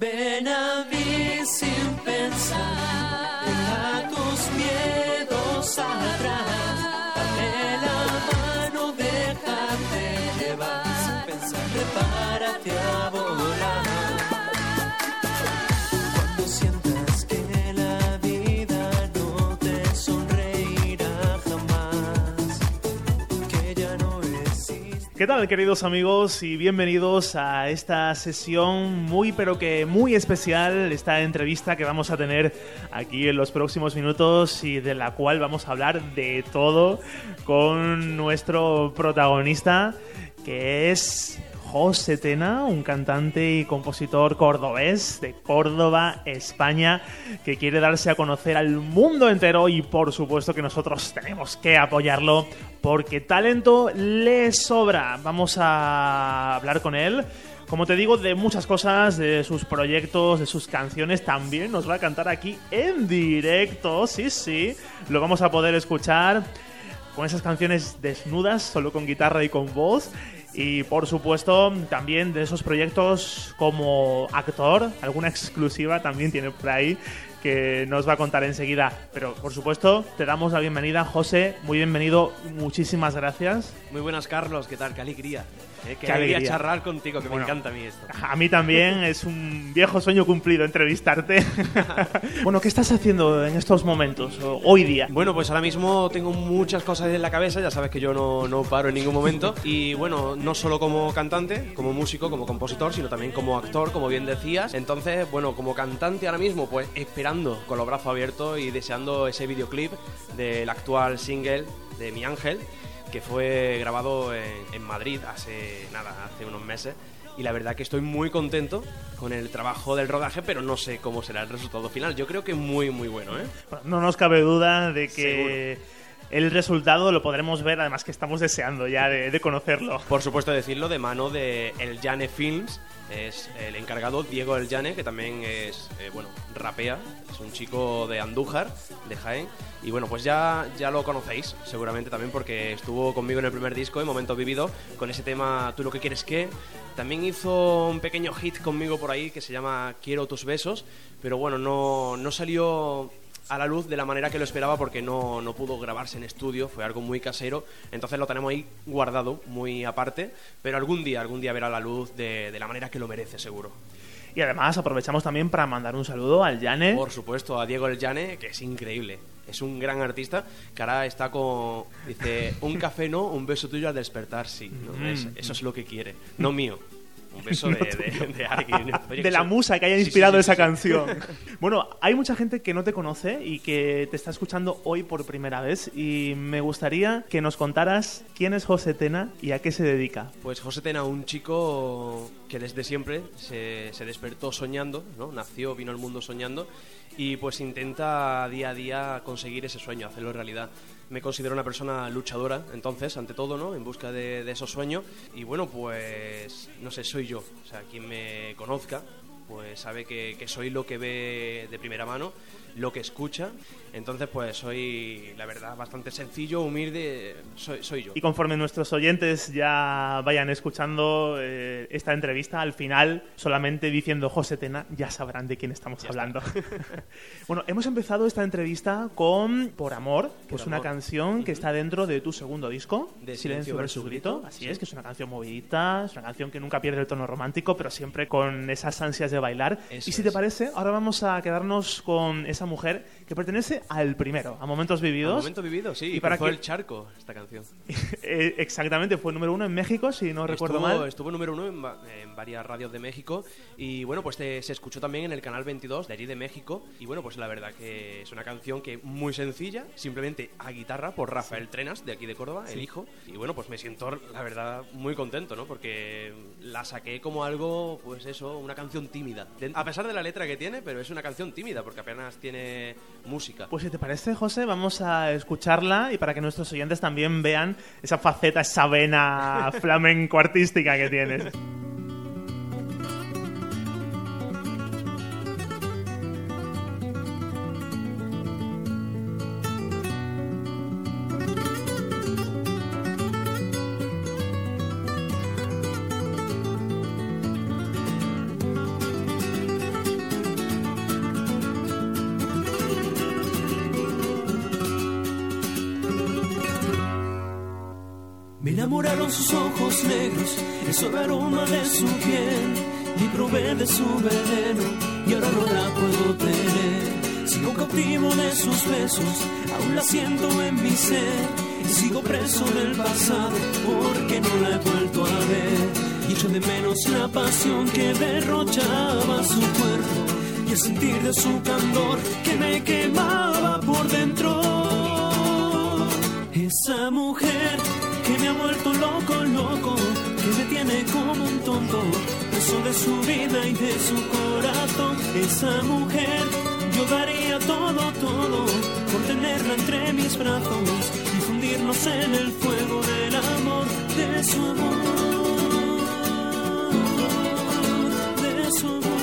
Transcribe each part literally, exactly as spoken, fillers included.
Ven a mí sin pensar, deja tus miedos atrás, dame la mano, déjate llevar, sin pensar, prepárate a volar. Cuando sientas que la vida no te sonreirá jamás, que ya no existe. ¿Qué tal, queridos amigos? Y bienvenidos a esta sesión muy pero que muy especial, esta entrevista que vamos a tener aquí en los próximos minutos y de la cual vamos a hablar de todo con nuestro protagonista, que es José Tena, un cantante y compositor cordobés de Córdoba, España, que quiere darse a conocer al mundo entero y por supuesto que nosotros tenemos que apoyarlo porque talento le sobra. Vamos a hablar con él, como te digo, de muchas cosas, de sus proyectos, de sus canciones. También nos va a cantar aquí en directo, sí, sí, lo vamos a poder escuchar con esas canciones desnudas, solo con guitarra y con voz. Y por supuesto también de esos proyectos como actor, alguna exclusiva también tiene por ahí que nos va a contar enseguida. Pero por supuesto te damos la bienvenida, José, muy bienvenido, muchísimas gracias. Muy buenas, Carlos, ¿qué tal? Qué alegría. Eh, qué, Qué alegría, alegría charlar contigo, que bueno, me encanta a mí esto. A mí también, es un viejo sueño cumplido entrevistarte. Bueno, ¿qué estás haciendo en estos momentos, hoy día? Bueno, pues ahora mismo tengo muchas cosas en la cabeza, ya sabes que yo no, no paro en ningún momento. Y bueno, no solo como cantante, como músico, como compositor, sino también como actor, como bien decías. Entonces, bueno, como cantante ahora mismo, pues esperando con los brazos abiertos y deseando ese videoclip del actual single de Mi Ángel, que fue grabado en, en Madrid hace nada, hace unos meses. Y la verdad que estoy muy contento con el trabajo del rodaje, pero no sé cómo será el resultado final. Yo creo que muy, muy bueno, ¿eh? Bueno, no nos cabe duda de que seguro el resultado lo podremos ver, además que estamos deseando ya de, de conocerlo. Por supuesto, decirlo de mano de El Llane Films. Es el encargado Diego El Llane, que también es, eh, bueno, rapea. Es un chico de Andújar, de Jaén. Y bueno, pues ya, ya lo conocéis, seguramente también, porque estuvo conmigo en el primer disco, en Momento Vivido, con ese tema Tú lo que quieres que. También hizo un pequeño hit conmigo por ahí que se llama Quiero tus besos. Pero bueno, no, no salió a la luz de la manera que lo esperaba porque no, no pudo grabarse en estudio, fue algo muy casero, entonces lo tenemos ahí guardado, muy aparte, pero algún día, algún día verá la luz de, de la manera que lo merece, seguro. Y además aprovechamos también para mandar un saludo al Llane. Por supuesto, a Diego El Llane, que es increíble, es un gran artista, que ahora está con, dice, un café no, un beso tuyo al despertar, sí, ¿no? Mm. es, eso es lo que quiere, no mío. Un beso de, de, de alguien. Oye, de la musa que haya inspirado sí, sí, sí, esa sí. canción. Sí. Bueno, hay mucha gente que no te conoce y que te está escuchando hoy por primera vez. Y me gustaría que nos contaras quién es José Tena y a qué se dedica. Pues José Tena, un chico que desde siempre se, se despertó soñando, ¿no? Nació, vino al mundo soñando. Y pues intenta día a día conseguir ese sueño, hacerlo realidad. Me considero una persona luchadora, entonces, ante todo, ¿no? En busca de, de esos sueños. Y bueno, pues, no sé, soy yo. O sea, quien me conozca, pues sabe que, que soy lo que ve de primera mano, lo que escucha. Entonces, pues soy, la verdad, bastante sencillo, humilde, soy, soy yo. Y conforme nuestros oyentes ya vayan escuchando eh, esta entrevista, al final, solamente diciendo José Tena, ya sabrán de quién estamos ya hablando. Bueno, hemos empezado esta entrevista con Por Amor, que Por es amor. una canción uh-huh. que está dentro de tu segundo disco, de Silencio versus Grito. grito. Así sí. es, que es una canción movidita, es una canción que nunca pierde el tono romántico, pero siempre con esas ansias de bailar. Eso y si es. te parece, ahora vamos a quedarnos con esa mujer que pertenece al primero, a Momentos Vividos. A Momentos Vividos, sí, y para fue que... el charco esta canción. Exactamente, fue número uno en México, si no estuvo, recuerdo mal. Estuvo número uno en, en varias radios de México y bueno, pues te, se escuchó también en el canal veintidós de allí de México y bueno, pues la verdad que es una canción que muy sencilla, simplemente a guitarra por Rafael Trenas, de aquí de Córdoba, sí. el hijo. Y bueno, pues me siento, la verdad, muy contento, ¿no? Porque la saqué como algo, pues eso, una canción tímida. A pesar de la letra que tiene, pero es una canción tímida porque apenas tiene música. Pues si te parece, José, vamos a escucharla y para que nuestros oyentes también vean esa faceta, esa vena flamenco artística que tienes. enamoraron sus ojos negros, el suave aroma de su piel. Y probé de su veneno y ahora no la puedo tener. Sigo cautivo de sus besos, aún la siento en mi ser. Y sigo preso del pasado porque no la he vuelto a ver. Y echo de menos la pasión que derrochaba su cuerpo y el sentir de su candor que me quemaba por dentro. Esa mujer que me ha vuelto loco, loco, que me tiene como un tonto, preso de su vida y de su corazón. Esa mujer, yo daría todo, todo, por tenerla entre mis brazos y fundirnos en el fuego del amor, de su amor, de su amor.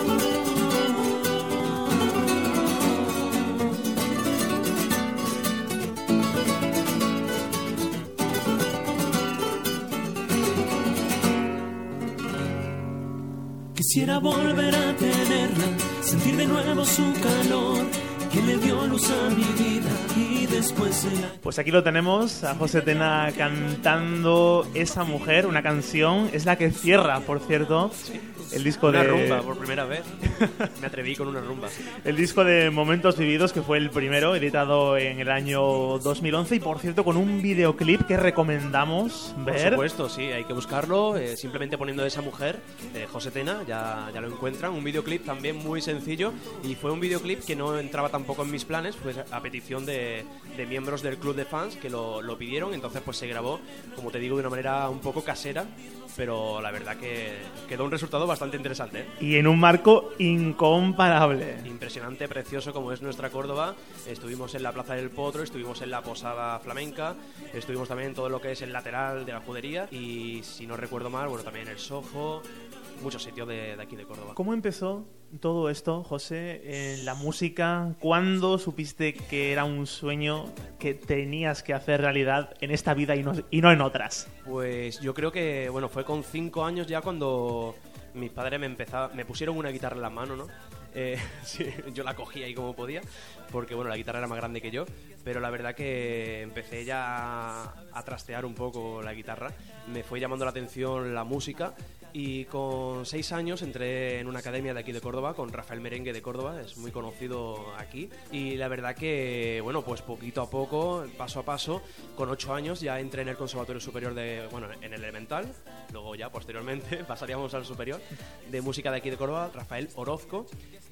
Quisiera volver a tenerla, sentir de nuevo su calor, que le dio luz a mi vida y después se la... Pues aquí lo tenemos, a José Tena cantando Esa Mujer, una canción, es la que cierra, por cierto, Sí. el disco Una de... rumba, por primera vez. Me atreví con una rumba. El disco de Momentos Vividos, que fue el primero, editado en el año dos mil once, y por cierto con un videoclip que recomendamos Por ver. supuesto, sí, hay que buscarlo, eh, simplemente poniendo Esa Mujer, eh, José Tena, ya, ya lo encuentran. Un videoclip también muy sencillo, y fue un videoclip que no entraba tampoco en mis planes, pues a petición de, de miembros del club de fans que lo, lo pidieron. Entonces pues se grabó, como te digo, de una manera un poco casera, pero la verdad que quedó un resultado bastante interesante, ¿eh? Y en un marco incomparable. Impresionante, precioso como es nuestra Córdoba. Estuvimos en la Plaza del Potro, estuvimos en la Posada Flamenca, estuvimos también en todo lo que es el lateral de la Judería y, si no recuerdo mal, bueno, también en el Soho, muchos sitios de, de aquí de Córdoba. ¿Cómo empezó todo esto, José, en la música? ¿Cuándo supiste que era un sueño que tenías que hacer realidad en esta vida y no, y no en otras? Pues yo creo que, bueno, fue con cinco años ya cuando mis padres me empezaban, me pusieron una guitarra en la mano, ¿no? Eh, sí, yo la cogí ahí como podía, porque bueno, la guitarra era más grande que yo, pero la verdad que empecé ya a, a trastear un poco la guitarra, me fue llamando la atención la música. Y con seis años entré en una academia de aquí de Córdoba con Rafael Merengue de Córdoba, es muy conocido aquí. Y la verdad que, bueno, pues poquito a poco, paso a paso, con ocho años ya entré en el Conservatorio Superior de, bueno, en el elemental, luego ya posteriormente pasaríamos al superior, de música de aquí de Córdoba, Rafael Orozco.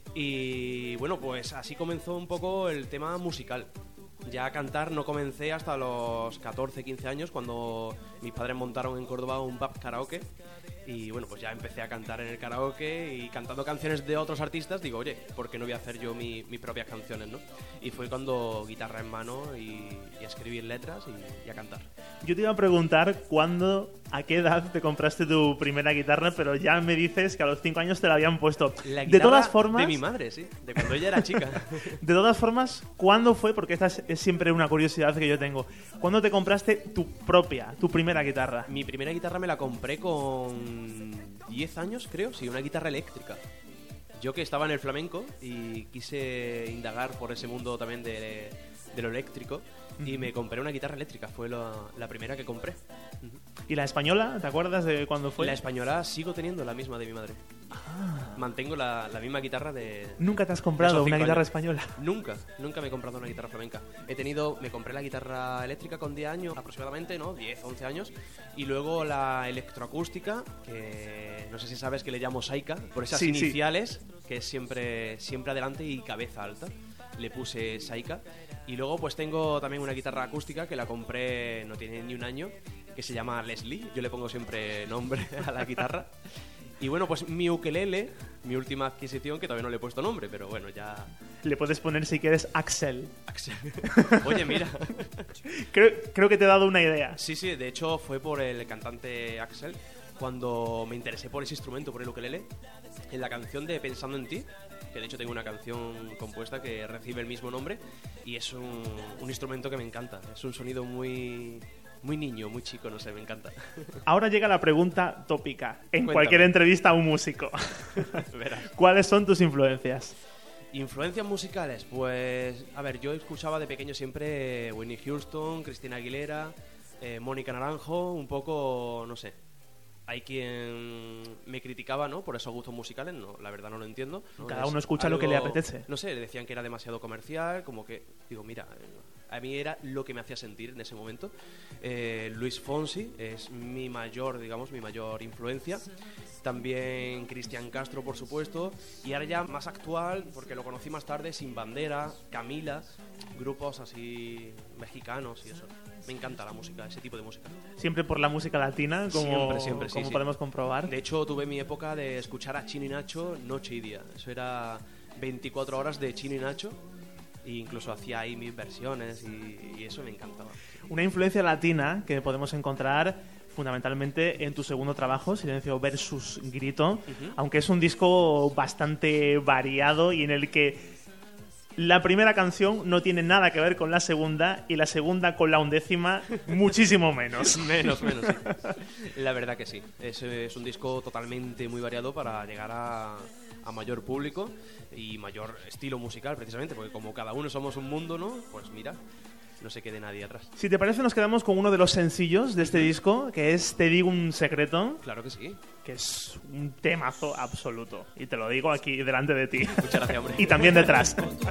Y bueno, pues así comenzó un poco el tema musical. Ya a cantar no comencé hasta los catorce, quince años, cuando mis padres montaron en Córdoba un pub karaoke. Y bueno, pues ya empecé a cantar en el karaoke y cantando canciones de otros artistas, digo, oye, ¿por qué no voy a hacer yo mi, mis propias canciones, no? Y fue cuando guitarra en mano y, y a escribir letras y, y a cantar. Yo te iba a preguntar cuándo, a qué edad te compraste tu primera guitarra, pero ya me dices que a los cinco años te la habían puesto. La De guitarra todas formas, de mi madre, sí, de cuando ella era chica. de todas formas, ¿cuándo fue? Porque esta es, es siempre una curiosidad que yo tengo. ¿Cuándo te compraste tu propia, tu primera guitarra? Mi primera guitarra me la compré con diez años, creo, sí, una guitarra eléctrica. Yo que estaba en el flamenco y quise indagar por ese mundo también de, de lo eléctrico y me compré una guitarra eléctrica, fue la, la primera que compré. ¿Y la española? ¿Te acuerdas de cuándo fue? La española sigo teniendo la misma de mi madre. Ah. Mantengo la, la misma guitarra de... ¿Nunca te has de comprado esos una cinco guitarra años. española? Nunca, nunca me he comprado una guitarra flamenca. He tenido, me compré la guitarra eléctrica con diez años aproximadamente, ¿no? diez, once años. Y luego la electroacústica, que no sé si sabes que le llamo Saika, por esas Sí, sí. iniciales, que es siempre, siempre adelante y cabeza alta. Le puse Saika. Y luego pues tengo también una guitarra acústica que la compré, no tiene ni un año, que se llama Leslie. Yo le pongo siempre nombre a la guitarra. Y bueno, pues mi ukelele, mi última adquisición, que todavía no le he puesto nombre, pero bueno, ya... Le puedes poner, si quieres, Axel. Axel. Oye, mira. Creo, creo que te he dado una idea. Sí, sí, de hecho fue por el cantante Axel cuando me interesé por ese instrumento, por el ukelele, en la canción de Pensando en ti, que de hecho tengo una canción compuesta que recibe el mismo nombre, y es un, un instrumento que me encanta. Es un sonido muy... muy niño, muy chico, no sé, me encanta. Ahora llega la pregunta tópica en Cuéntame. cualquier entrevista a un músico. Verás. ¿Cuáles son tus influencias? Influencias musicales, pues... A ver, yo escuchaba de pequeño siempre Whitney Houston, Christina Aguilera, eh, Mónica Naranjo, un poco, no sé. Hay quien me criticaba, ¿no? Por esos gustos musicales, no, la verdad no lo entiendo, ¿no? Cada Es uno escucha algo, lo que le apetece. No sé, le decían que era demasiado comercial, como que, digo, mira, a mí era lo que me hacía sentir en ese momento. Eh, Luis Fonsi es mi mayor, digamos, mi mayor influencia. También Cristian Castro, por supuesto. Y ahora ya más actual, porque lo conocí más tarde, Sin Bandera, Camila, grupos así mexicanos y eso. Me encanta la música, ese tipo de música. Siempre por la música latina, como, Siempre, siempre, sí, como sí. podemos comprobar. De hecho, tuve mi época de escuchar a Chino y Nacho noche y día. Eso era veinticuatro horas de Chino y Nacho. E incluso hacía ahí mis versiones y, y eso me encantaba. Una influencia latina que podemos encontrar fundamentalmente en tu segundo trabajo, Silencio versus Grito, uh-huh. aunque es un disco bastante variado y en el que la primera canción no tiene nada que ver con la segunda y la segunda con la undécima muchísimo menos. menos, menos, sí. La verdad que sí. Es, es un disco totalmente muy variado para llegar a, a mayor público y mayor estilo musical, precisamente, porque como cada uno somos un mundo, ¿no? Pues mira, no se quede nadie atrás. Si te parece, nos quedamos con uno de los sencillos de este disco, que es Te digo un secreto. Claro que sí. Que es un temazo absoluto. Y te lo digo aquí delante de ti. Muchas gracias, hombre. Y también detrás.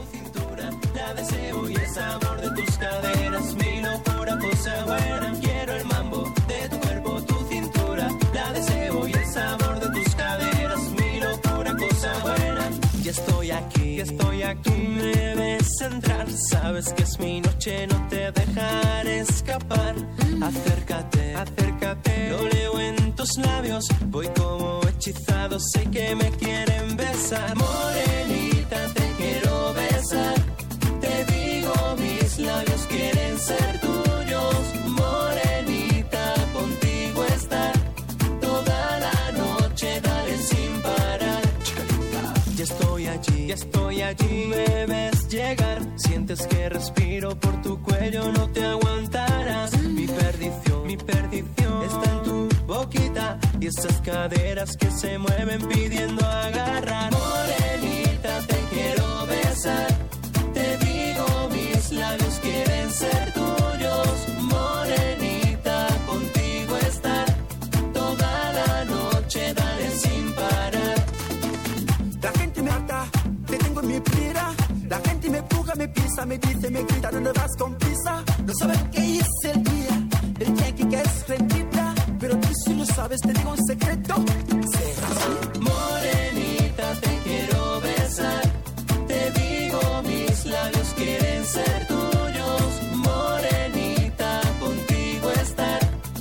La deseo y el sabor de tus caderas, mi locura, cosa buena. Quiero el mambo de tu cuerpo, tu cintura. La deseo y el sabor de tus caderas, mi locura, cosa buena. Ya estoy aquí, ya estoy aquí. Tú me ves entrar, sabes que es mi noche, no te dejaré escapar. Acércate, acércate. Lo leo en tus labios, voy como hechizado, sé que me quieren besar. Morenita, te quiero besar. Te digo, mis labios quieren ser tuyos. Morenita, contigo estar toda la noche, dale sin parar. Ya estoy allí, ya estoy allí. Me ves llegar, sientes que respiro por tu cuello, no te aguantarás. Mi perdición, mi perdición está en tu boquita y esas caderas que se mueven pidiendo agarrar. Morenita, te quiero besar. Te digo, mis labios quieren ser tuyos. Morenita, contigo estar toda la noche, dale sin parar. La gente me harta, te tengo en mi pira. La gente me empuja, me pisa, me dice, me grita, ¿dónde vas con prisa? No saben qué es el día, el día que es rentita. Pero tú sí lo sabes, te digo un secreto. Será así. Morenita, te quiero besar. Te digo, mis labios quieren ser tuyos. Morenita, contigo estar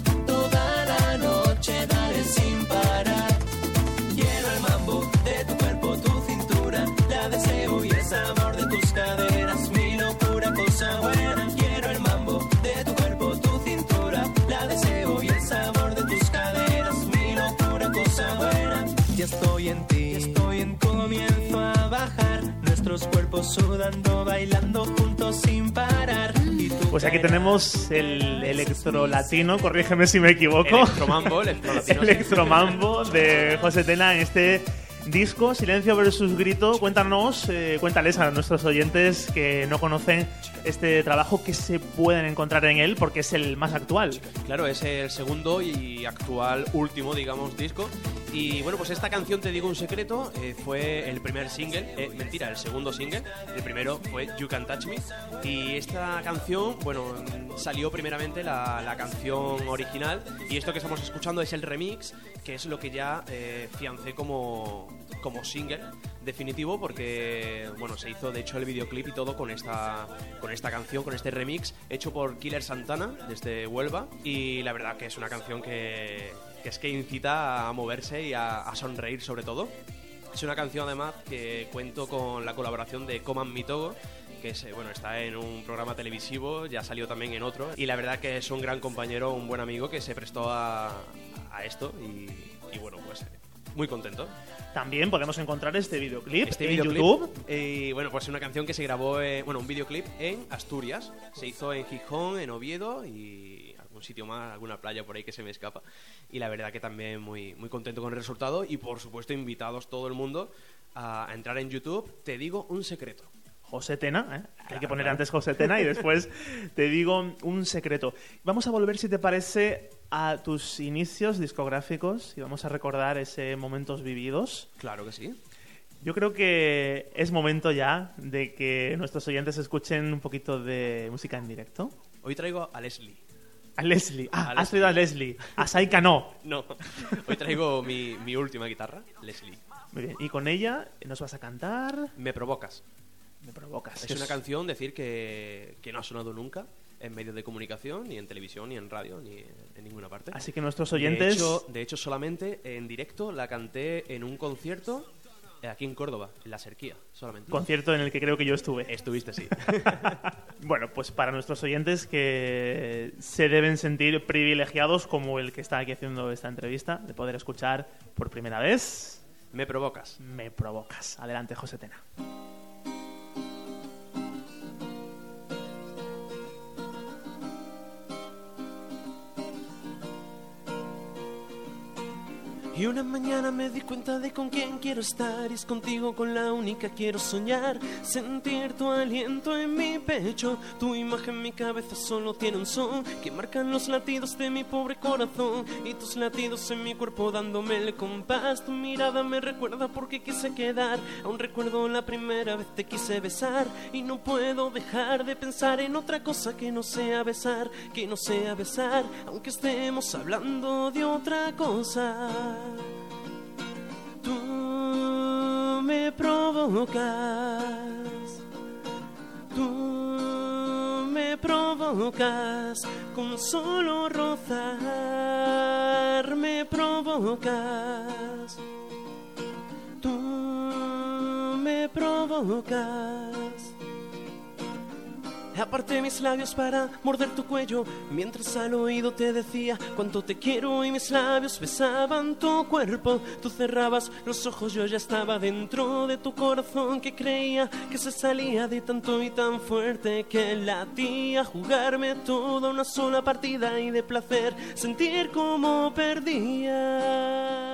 toda la noche, dale sin parar. Quiero el mambo de tu cuerpo, tu cintura. La deseo y el sabor de tus caderas, mi locura, cosa buena. Quiero el mambo de tu cuerpo, tu cintura. La deseo y el sabor de tus caderas, mi locura, cosa buena. Ya estoy en ti, ya estoy en ti. Comienzo a bajar, nuestros cuerpos sudando, bailando juntos sin parar. Y tú Pues aquí tenemos el electro latino, corrígeme si me equivoco. Electromambo, electrolatino. Electromambo de José Tena en este disco, Silencio versus Grito. Cuéntanos, eh, cuéntales a nuestros oyentes que no conocen este trabajo, que se pueden encontrar en él, porque es el más actual. Claro, es el segundo y actual último, digamos, disco. Y bueno, pues esta canción, Te digo un secreto, eh, fue el primer single, eh, mentira, el segundo single. El primero fue You Can Touch Me. Y esta canción, bueno, salió primeramente la, la canción original. Y esto que estamos escuchando es el remix, que es lo que ya eh, fiancé como, como single definitivo, porque bueno, se hizo de hecho el videoclip y todo con esta, con esta canción, con este remix hecho por Killer Santana desde Huelva. Y la verdad que es una canción que, que es que incita a moverse y a, a sonreír sobre todo. Es una canción además que cuento con la colaboración de Coman Mitogo, que es, bueno, está en un programa televisivo, ya salió también en otro, y la verdad que es un gran compañero, un buen amigo que se prestó a, a esto y, y bueno, pues muy contento. También podemos encontrar este videoclip este en videoclip, YouTube. Y bueno, pues una canción que se grabó, eh, bueno, un videoclip en Asturias. Se hizo en Gijón, en Oviedo y algún sitio más, alguna playa por ahí que se me escapa. Y la verdad que también muy, muy contento con el resultado. Y por supuesto invitados todo el mundo a entrar en YouTube. Te digo un secreto. José Tena, ¿eh? Hay Claro, que poner claro. antes José Tena y después te digo un secreto. Vamos a volver, si te parece, a tus inicios discográficos y vamos a recordar ese momentos vividos. Claro que sí. Yo creo que es momento ya de que nuestros oyentes escuchen un poquito de música en directo. Hoy traigo a Leslie. A Leslie. Ah, A has Leslie. traído a Leslie. A Saika no. No, hoy traigo mi, mi última guitarra, Leslie. Muy bien. Y con ella nos vas a cantar. Me provocas. Me provocas. Es una canción, decir, que, que no ha sonado nunca en medios de comunicación, ni en televisión, ni en radio, ni en ninguna parte. Así que nuestros oyentes. De hecho, de hecho, solamente en directo la canté en un concierto aquí en Córdoba, en la Serquía, solamente. Concierto en el que creo que yo estuve. Estuviste, sí. Bueno, pues para nuestros oyentes que se deben sentir privilegiados como el que está aquí haciendo esta entrevista, de poder escuchar por primera vez Me provocas. Me provocas. Adelante, José Tena. Y una mañana me di cuenta de con quién quiero estar, y es contigo con la única quiero soñar. Sentir tu aliento en mi pecho, tu imagen en mi cabeza solo tiene un son que marcan los latidos de mi pobre corazón, y tus latidos en mi cuerpo dándome el compás. Tu mirada me recuerda porque quise quedar, aún recuerdo la primera vez te quise besar, y no puedo dejar de pensar en otra cosa que no sea besar, que no sea besar, aunque estemos hablando de otra cosa. Tú me provocas, tú me provocas, con solo rozar me provocas, tú me provocas. Aparté mis labios para morder tu cuello, mientras al oído te decía cuánto te quiero, y mis labios besaban tu cuerpo. Tú cerrabas los ojos, yo ya estaba dentro de tu corazón, que creía que se salía de tanto y tan fuerte que latía. Jugarme toda una sola partida y de placer sentir como perdía.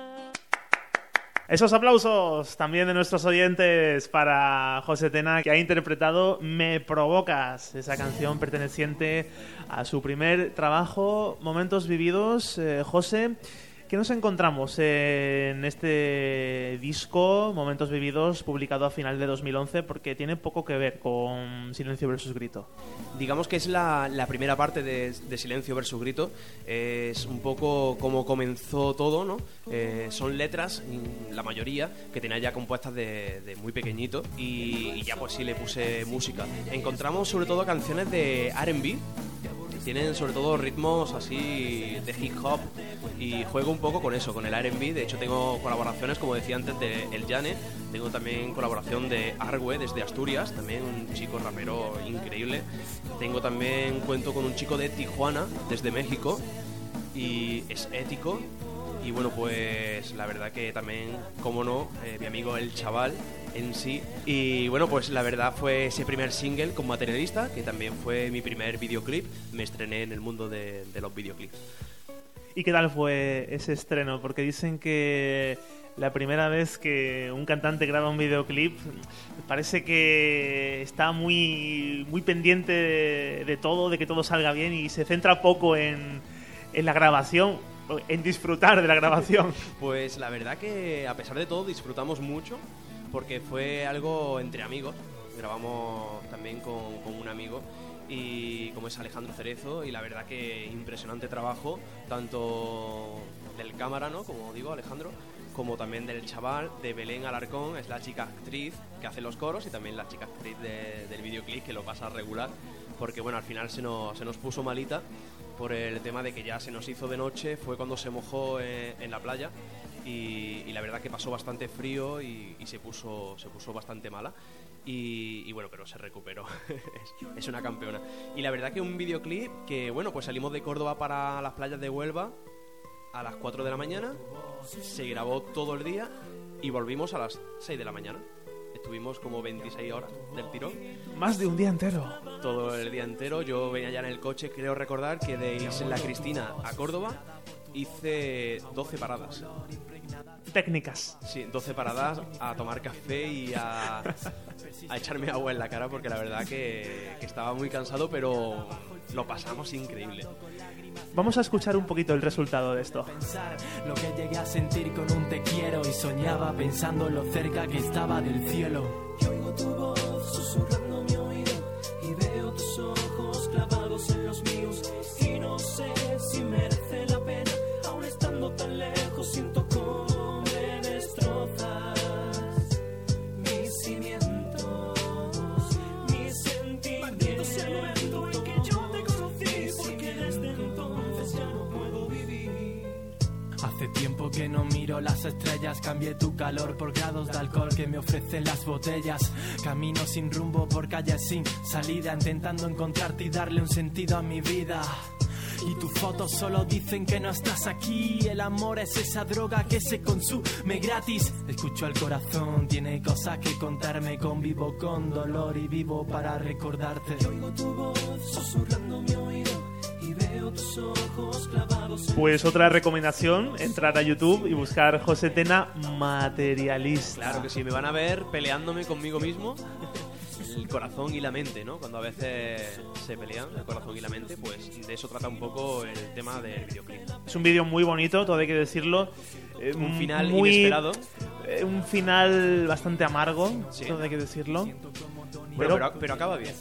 Esos aplausos también de nuestros oyentes para José Tena, que ha interpretado Me provocas, esa canción perteneciente a su primer trabajo, Momentos vividos. Eh, José, ¿qué nos encontramos en este disco, Momentos vividos, publicado a final de dos mil once? Porque tiene poco que ver con Silencio versus Grito. Digamos que es la, la primera parte de, de Silencio versus Grito. Es un poco como comenzó todo, ¿no? Eh, son letras, la mayoría, que tenía ya compuestas de, de muy pequeñito, y, y ya pues sí le puse música. Encontramos sobre todo canciones de R and B, tienen sobre todo ritmos así de hip hop, y juego un poco con eso, con el R and B. De hecho tengo colaboraciones, como decía antes, de El Llane. Tengo también colaboración de Argue desde Asturias, también un chico rapero increíble. Tengo también, cuento con un chico de Tijuana desde México, y es ético. Y bueno, pues la verdad que también, como no, eh, mi amigo El Chaval en sí. Y bueno, pues la verdad fue ese primer single con Materialista, que también fue mi primer videoclip. Me estrené en el mundo de, de los videoclips. ¿Y qué tal fue ese estreno? Porque dicen que la primera vez que un cantante graba un videoclip parece que está muy, muy pendiente de, de todo, de que todo salga bien, y se centra poco en, en la grabación, en disfrutar de la grabación. Pues la verdad que a pesar de todo disfrutamos mucho, porque fue algo entre amigos. Grabamos también con, con un amigo, y como es Alejandro Cerezo, y la verdad que impresionante trabajo, tanto del cámara, ¿no?, como digo, Alejandro, como también del chaval, de Belén Alarcón, es la chica actriz que hace los coros, y también la chica actriz de, del videoclip, que lo pasa regular, porque bueno, al final se nos, se nos puso malita por el tema de que ya se nos hizo de noche, fue cuando se mojó en, en la playa, y, y la verdad que pasó bastante frío, y, y se puso se puso bastante mala, y, y bueno, pero se recuperó. es, es una campeona. Y la verdad que un videoclip que, bueno, pues salimos de Córdoba para las playas de Huelva a las cuatro de la mañana, se grabó todo el día y volvimos a las seis de la mañana. Estuvimos como veintiséis horas del tirón. Más de un día entero. Todo el día entero. Yo venía ya en el coche, creo recordar que de Isla Cristina a Córdoba hice doce paradas. técnicas. Sí, doce paradas a tomar café y a, a echarme agua en la cara porque la verdad que, que estaba muy cansado, pero lo pasamos increíble. Vamos a escuchar un poquito el resultado de esto. Pensar lo que llegué a sentir con un te quiero y soñaba pensando lo cerca que estaba del cielo. Y oigo tu voz susurrando mi oído y veo tus ojos clavados en los míos y no sé si merece la pena, aún estando tan lejos siento como me destrozas mis cimientos, mis sentimientos, el momento en que yo te conocí, porque desde entonces ya no puedo vivir. Hace tiempo que no miro las estrellas, cambié tu calor por grados de alcohol que me ofrecen las botellas. Camino sin rumbo por calles sin salida, intentando encontrarte y darle un sentido a mi vida. Y tus fotos solo dicen que no estás aquí. El amor es esa droga que se consume gratis. Escucho al corazón, tiene cosas que contarme. Convivo con dolor y vivo para recordarte. Y oigo tu voz susurrando mi oído y veo tus ojos clavados en... Pues otra recomendación, entrar a YouTube y buscar José Tena Materialista. Claro que sí, me van a ver peleándome conmigo mismo. El corazón y la mente, ¿no? Cuando a veces se pelean el corazón y la mente, pues de eso trata un poco el tema del videoclip. Es un vídeo muy bonito, todo hay que decirlo. Eh, Un final muy, inesperado. eh, un final bastante amargo, Sí. todo hay que decirlo. Bueno, Pero- pero, pero acaba bien.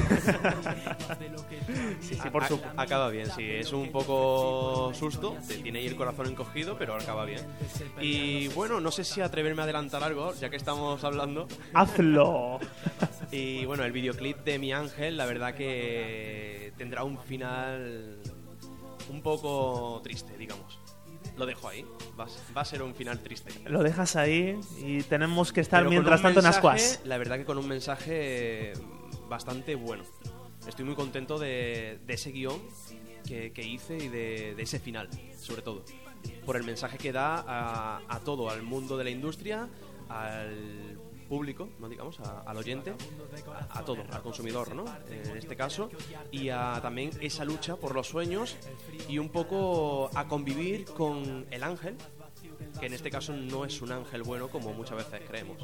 Sí, sí, por A- supuesto. Acaba bien, sí. Es un poco susto, te tiene ahí el corazón encogido, pero acaba bien. Y bueno, no sé si atreverme a adelantar algo, ya que estamos hablando. Hazlo. Y bueno, el videoclip de Mi Ángel, la verdad que tendrá un final un poco triste, digamos. Lo dejo ahí, va, a- va a ser un final triste. Lo dejas ahí y tenemos que estar Pero con mientras un tanto en mensaje, Ascuas. La verdad que con un mensaje bastante bueno. Estoy muy contento de, de ese guión que, que hice y de, de ese final, sobre todo. Por el mensaje que da a, a todo, al mundo de la industria, al público, no digamos, a- al oyente, a, a todo, al consumidor, ¿no? En este caso, y a también esa lucha por los sueños y un poco a convivir con el ángel, que en este caso no es un ángel bueno como muchas veces creemos.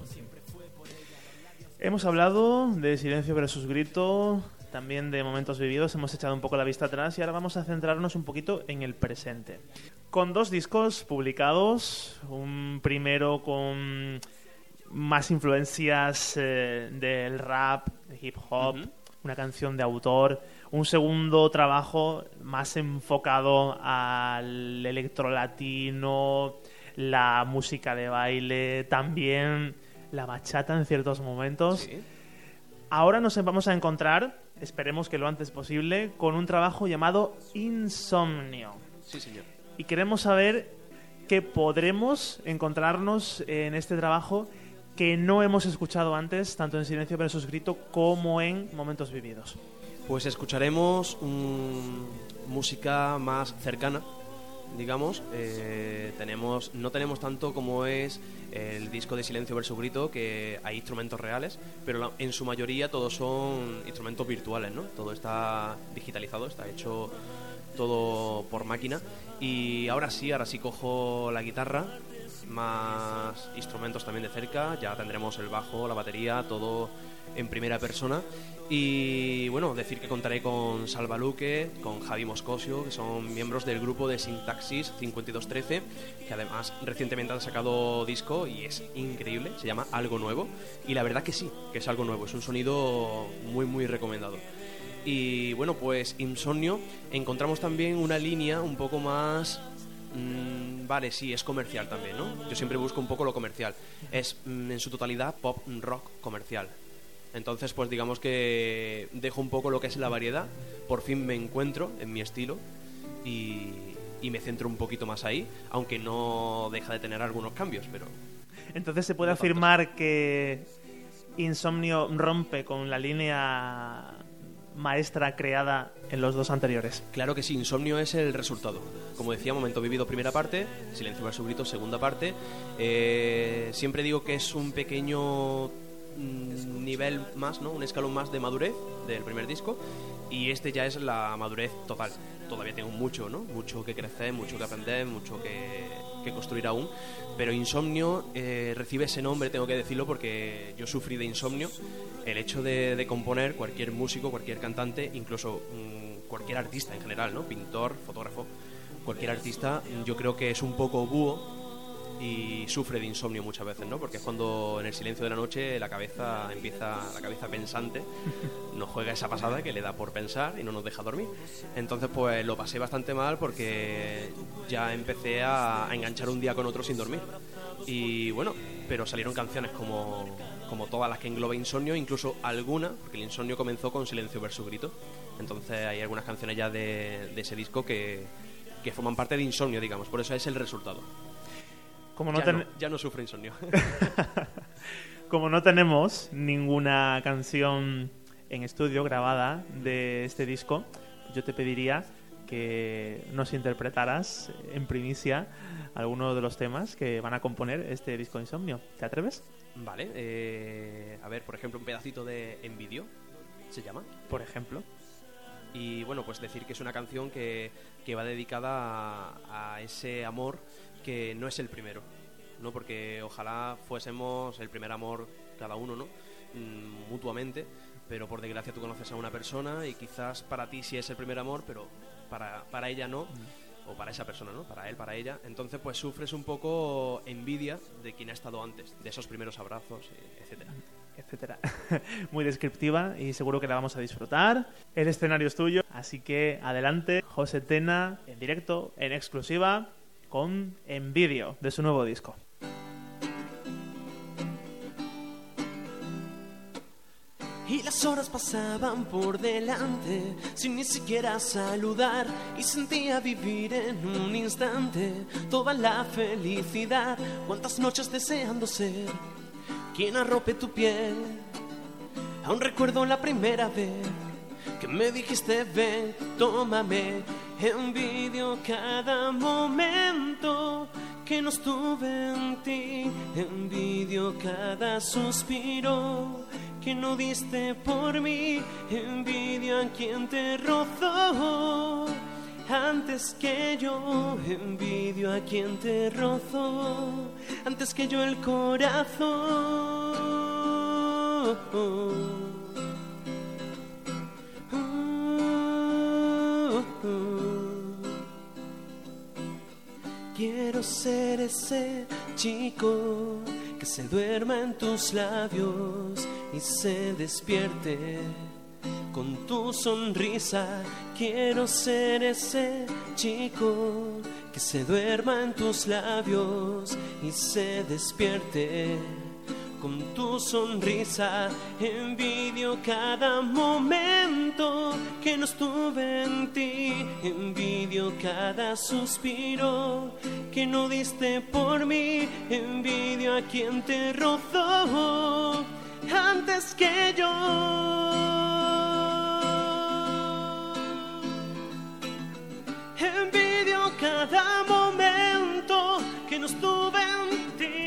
Hemos hablado de Silencio versus Grito, también de momentos vividos, hemos echado un poco la vista atrás y ahora vamos a centrarnos un poquito en el presente. Con dos discos publicados, un primero con más influencias eh, del rap, de hip hop, Ujú. una canción de autor, un segundo trabajo más enfocado al electrolatino, la música de baile, también la bachata en ciertos momentos. Sí. Ahora nos vamos a encontrar, esperemos que lo antes posible, con un trabajo llamado Insomnio. Sí, señor. Y queremos saber qué podremos encontrarnos en este trabajo que no hemos escuchado antes, tanto en Silencio versus Grito como en Momentos Vividos. Pues escucharemos mm, música más cercana, digamos. Eh, tenemos, no tenemos tanto como es el disco de Silencio versus Grito, que hay instrumentos reales, pero la- en su mayoría todos son instrumentos virtuales, ¿no? Todo está digitalizado, está hecho todo por máquina. Y ahora sí, ahora sí cojo la guitarra, más instrumentos también de cerca, ya tendremos el bajo, la batería, todo en primera persona. Y bueno, decir que contaré con Salva Luque, con Javi Moscosio, que son miembros del grupo de Sintaxis cincuenta y dos trece, que además recientemente han sacado disco y es increíble, se llama Algo Nuevo. Y la verdad que sí, que es algo nuevo, es un sonido muy muy recomendado. Y bueno, pues Insomnio, encontramos también una línea un poco más... mm, vale, sí, es comercial también, ¿no? Yo siempre busco un poco lo comercial. Es mm, en su totalidad pop rock comercial. Entonces, pues digamos que dejo un poco lo que es la variedad. Por fin me encuentro en mi estilo y, y me centro un poquito más ahí, aunque no deja de tener algunos cambios, pero... Entonces se puede No tantos. afirmar que Insomnio rompe con la línea maestra creada en los dos anteriores. Claro que sí, Insomnio es el resultado. Como decía, Momento Vivido primera parte, Silencio versus Grito segunda parte. Eh, siempre digo que es un pequeño mm, nivel más, ¿no? Un escalón más de madurez del primer disco. Y este ya es la madurez total. Todavía tengo mucho, ¿no? Mucho que crecer, mucho que aprender, mucho que, que construir aún, pero Insomnio eh, recibe ese nombre, tengo que decirlo, porque yo sufrí de insomnio. El hecho de, de componer, cualquier músico, cualquier cantante, incluso mmm, cualquier artista en general, ¿no? Pintor, fotógrafo, cualquier artista, yo creo que es un poco búho y sufre de insomnio muchas veces, ¿no? Porque es cuando en el silencio de la noche la cabeza empieza, la cabeza pensante nos juega esa pasada que le da por pensar y no nos deja dormir. Entonces pues lo pasé bastante mal porque ya empecé a, a enganchar un día con otro sin dormir. Y bueno, pero salieron canciones como, como todas las que engloba Insomnio, incluso alguna, porque el Insomnio comenzó con Silencio versus Grito. Entonces hay algunas canciones ya de, de ese disco que, que forman parte de Insomnio, digamos, por eso es el resultado. Como no ya, ten... no, ya no sufre insomnio. Como no tenemos ninguna canción en estudio grabada de este disco, yo te pediría que nos interpretaras en primicia algunos de los temas que van a componer este disco Insomnio. ¿Te atreves? Vale. Eh, a ver, por ejemplo, un pedacito de Envidio, se llama. Por ejemplo. Y bueno, pues decir que es una canción que, que va dedicada a, a ese amor que no es el primero, ¿no? Porque ojalá fuésemos el primer amor cada uno, ¿no? Mm, mutuamente, pero por desgracia tú conoces a una persona y quizás para ti sí es el primer amor, pero para, para ella no, mm. o para esa persona, ¿no? Para él, para ella. Entonces pues sufres un poco envidia de quien ha estado antes, de esos primeros abrazos, etcétera. etcétera. Muy descriptiva y seguro que la vamos a disfrutar. El escenario es tuyo, así que adelante, José Tena, en directo, en exclusiva, con Envidio, de su nuevo disco. Y las horas pasaban por delante sin ni siquiera saludar, y sentía vivir en un instante toda la felicidad. Cuántas noches deseando ser quien arrope tu piel. Aún recuerdo la primera vez que me dijiste ven, tómame. Envidio cada momento que no estuve en ti. Envidio cada suspiro que no diste por mí. Envidio a quien te rozó antes que yo. Envidio a quien te rozó antes que yo el corazón. Quiero ser ese chico que se duerma en tus labios y se despierte con tu sonrisa. Quiero ser ese chico que se duerma en tus labios y se despierte con tu sonrisa. Envidio cada momento que no estuve en ti. Envidio cada suspiro que no diste por mí. Envidio a quien te rozó antes que yo. Envidio cada momento que no estuve en ti.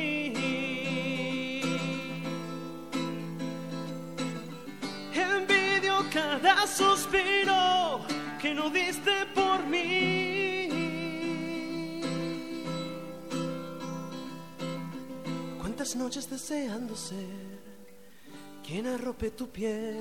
Cada suspiro que no diste por mí. Cuántas noches deseando ser quien arrope tu piel.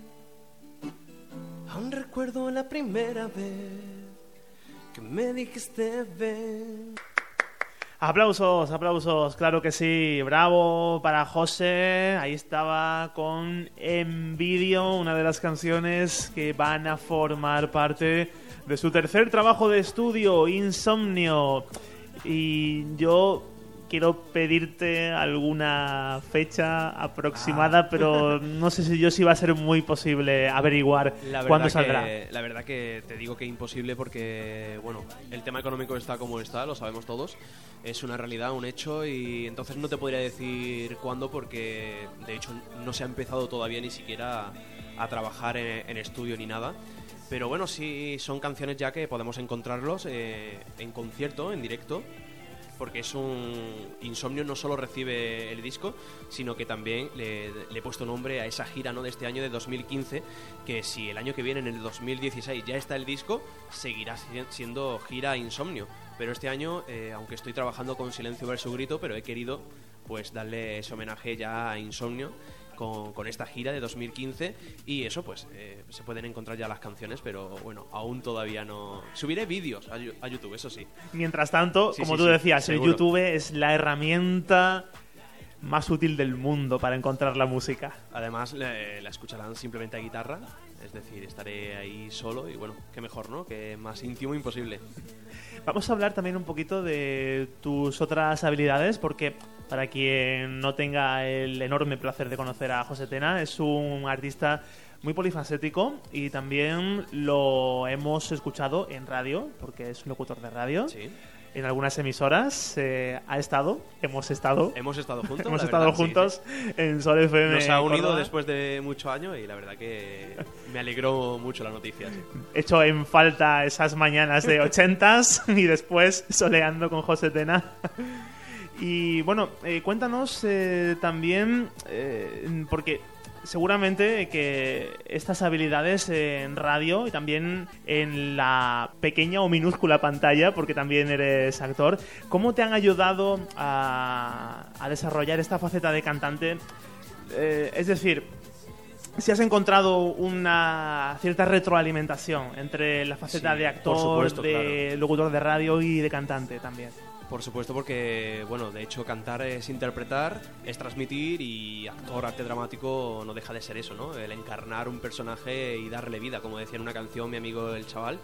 Aún recuerdo la primera vez que me dijiste ven. Aplausos, aplausos, claro que sí. Bravo para José. Ahí estaba con Envidio, una de las canciones que van a formar parte de su tercer trabajo de estudio, Insomnio. Y yo quiero pedirte alguna fecha aproximada, ah. pero no sé si yo si va a ser muy posible averiguar cuándo saldrá. Que, la verdad que te digo que imposible porque, bueno, el tema económico está como está, lo sabemos todos. Es una realidad, un hecho, y entonces no te podría decir cuándo porque, de hecho, no se ha empezado todavía ni siquiera a, a trabajar en, en estudio ni nada. Pero bueno, sí son canciones ya que podemos encontrarlos eh, en concierto, en directo, porque es un... Insomnio no solo recibe el disco, sino que también le, le he puesto nombre a esa gira, ¿no?, de este año de dos mil quince, que si el año que viene, en el dos mil dieciséis, ya está el disco, seguirá siendo gira Insomnio. Pero este año, eh, aunque estoy trabajando con Silencio versus Grito, pero he querido pues darle ese homenaje ya a Insomnio con, con esta gira de dos mil quince, y eso pues eh, se pueden encontrar ya las canciones, pero bueno, aún todavía no... Subiré vídeos a, a YouTube, eso sí. Mientras tanto, Sí, como sí, tú sí, decías, seguro. el YouTube es la herramienta más útil del mundo para encontrar la música. Además, le- la escucharán simplemente a guitarra, es decir, estaré ahí solo y bueno, qué mejor, ¿no? Que más íntimo imposible. Vamos a hablar también un poquito de tus otras habilidades, porque para quien no tenga el enorme placer de conocer a José Tena, es un artista muy polifacético y también lo hemos escuchado en radio, porque es un locutor de radio. Sí. En algunas emisoras eh, ha estado, hemos estado, Hemos estado juntos. hemos la estado verdad, sí, juntos sí. en Sol F M. Nos ha unido Córdoba. después de muchos años y la verdad que me alegró mucho la noticia. Sí. Hecho en falta esas mañanas de ochentas y después soleando con José Tena. Y bueno, eh, cuéntanos eh, también, eh, porque seguramente que estas habilidades en radio y también en la pequeña o minúscula pantalla, porque también eres actor, ¿cómo te han ayudado a, a desarrollar esta faceta de cantante? Eh, es decir, si has encontrado una cierta retroalimentación entre la faceta Sí, de actor, por supuesto, de claro. locutor de radio y de cantante también. Por supuesto, porque, bueno, de hecho cantar es interpretar, es transmitir, y actor, arte dramático no deja de ser eso, ¿no? El encarnar un personaje y darle vida, como decía en una canción mi amigo El Chaval.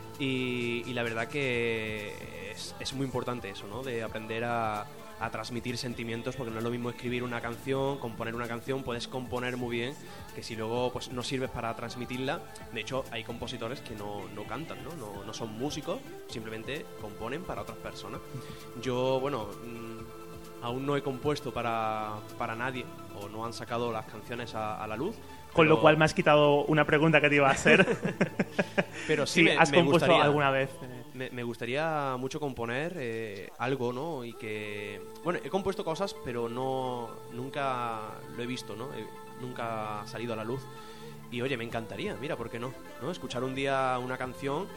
Y, y la verdad que es, es muy importante eso, ¿no? De aprender a, a transmitir sentimientos, porque no es lo mismo escribir una canción, componer una canción, puedes componer muy bien, que si luego pues no sirves para transmitirla. De hecho, hay compositores que no, no cantan, ¿no? No, no son músicos, simplemente componen para otras personas. Yo, bueno, mmm, aún no he compuesto para, para nadie, o no han sacado las canciones a, a la luz. Con pero- lo cual me has quitado una pregunta que te iba a hacer. Pero sí, Sí, me, has me compuesto gustaría, alguna vez. Me, me gustaría mucho componer eh, algo, ¿no? Y que... Bueno, he compuesto cosas, pero no nunca lo he visto, ¿no? He- nunca ha salido a la luz. Y oye, me encantaría, mira, ¿por qué no? ¿no? Escuchar un día una canción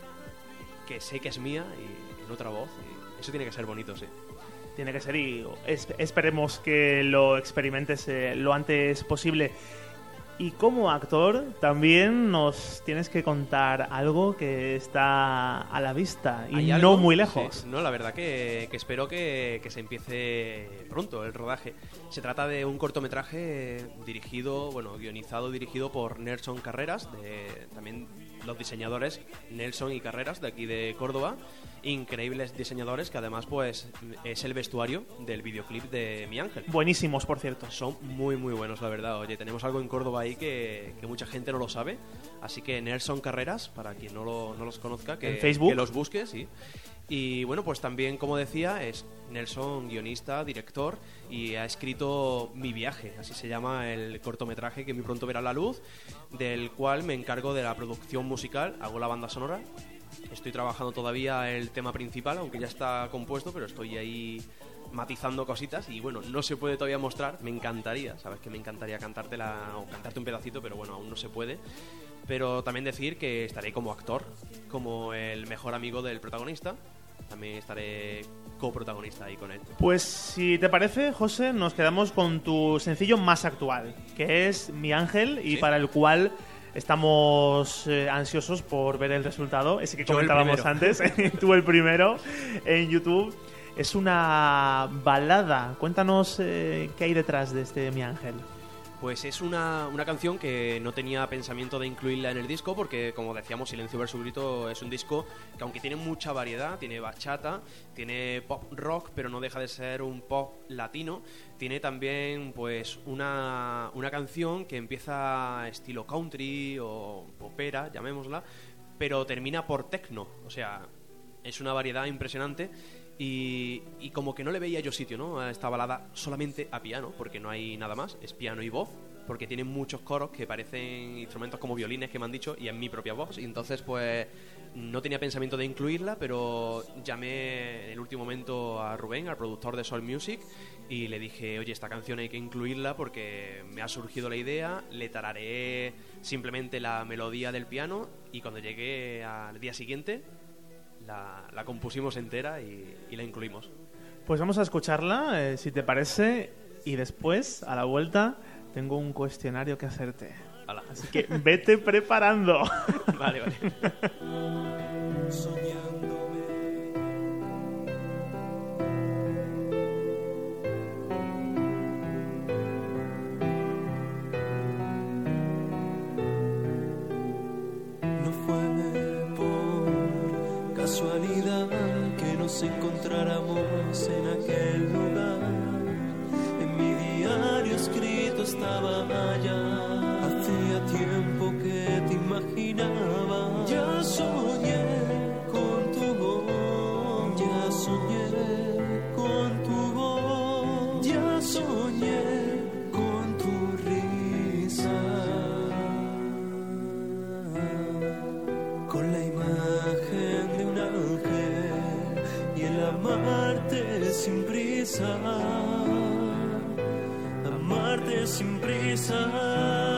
que sé que es mía y en otra voz. Y eso tiene que ser bonito, sí. Tiene que ser, y es- esperemos que lo experimentes eh, lo antes posible. Y como actor también nos tienes que contar algo que está a la vista y ¿Hay no algo? muy lejos. Sí. No, la verdad que, que espero que, que se empiece pronto el rodaje. Se trata de un cortometraje dirigido, bueno, guionizado, dirigido por Nelson Carreras, de, también los diseñadores Nelson y Carreras de aquí de Córdoba. Increíbles diseñadores, que además pues es el vestuario del videoclip de Mi Ángel. Buenísimos, por cierto. Son muy muy buenos, la verdad. Oye, tenemos algo en Córdoba ahí que, que mucha gente no lo sabe. Así que Nelson Carreras, para quien no, lo- no los conozca, que, ¿En Facebook? que los busque, sí. Y bueno, pues también, como decía, es Nelson guionista, director, y ha escrito Mi Viaje, así se llama el cortometraje que muy pronto verá la luz, del cual me encargo de la producción musical, hago la banda sonora. Estoy trabajando todavía el tema principal, aunque ya está compuesto, pero estoy ahí matizando cositas y bueno, no se puede todavía mostrar. Me encantaría, sabes que me encantaría cantártela o cantarte un pedacito, pero bueno, aún no se puede. Pero también decir que estaré como actor, como el mejor amigo del protagonista. También estaré coprotagonista ahí con él. Pues si te parece, José, nos quedamos con tu sencillo más actual, que es Mi Ángel, y Sí. para el cual estamos eh, ansiosos por ver el resultado, ese que Yo el comentábamos primero. antes, tú el primero en YouTube. Es una balada. Cuéntanos eh, qué hay detrás de este Mi Ángel. Pues es una, una canción que no tenía pensamiento de incluirla en el disco porque, como decíamos, Silencio versus Grito es un disco que, aunque tiene mucha variedad, tiene bachata, tiene pop rock, pero no deja de ser un pop latino. Tiene también pues una, una canción que empieza estilo country o popera, llamémosla, pero termina por techno. O sea, es una variedad impresionante. Y, y como que no le veía yo sitio, ¿no? A esta balada solamente a piano, porque no hay nada más, es piano y voz, porque tiene muchos coros que parecen instrumentos como violines que me han dicho, y es mi propia voz. Y entonces pues no tenía pensamiento de incluirla, pero llamé en el último momento a Rubén, al productor de Soul Music, y le dije, oye, esta canción hay que incluirla porque me ha surgido la idea, le tarareé simplemente la melodía del piano, y cuando llegué al día siguiente la, la compusimos entera y, y la incluimos. Pues vamos a escuclarla, eh, si te parece, y después, a la vuelta, tengo un cuestionario que hacerte. Hala. Así que vete preparando. Vale, vale. No fue por casualidad que nos encontráramos en aquel lugar. En mi diario escrito estaba allá. Hacía tiempo que te imaginaba. Ya soñé con tu voz. Ya soñé con tu voz. Ya soñé con tu risa. Con la imagen de un ángel y el amarte sin prisa. Amarte sin prisa.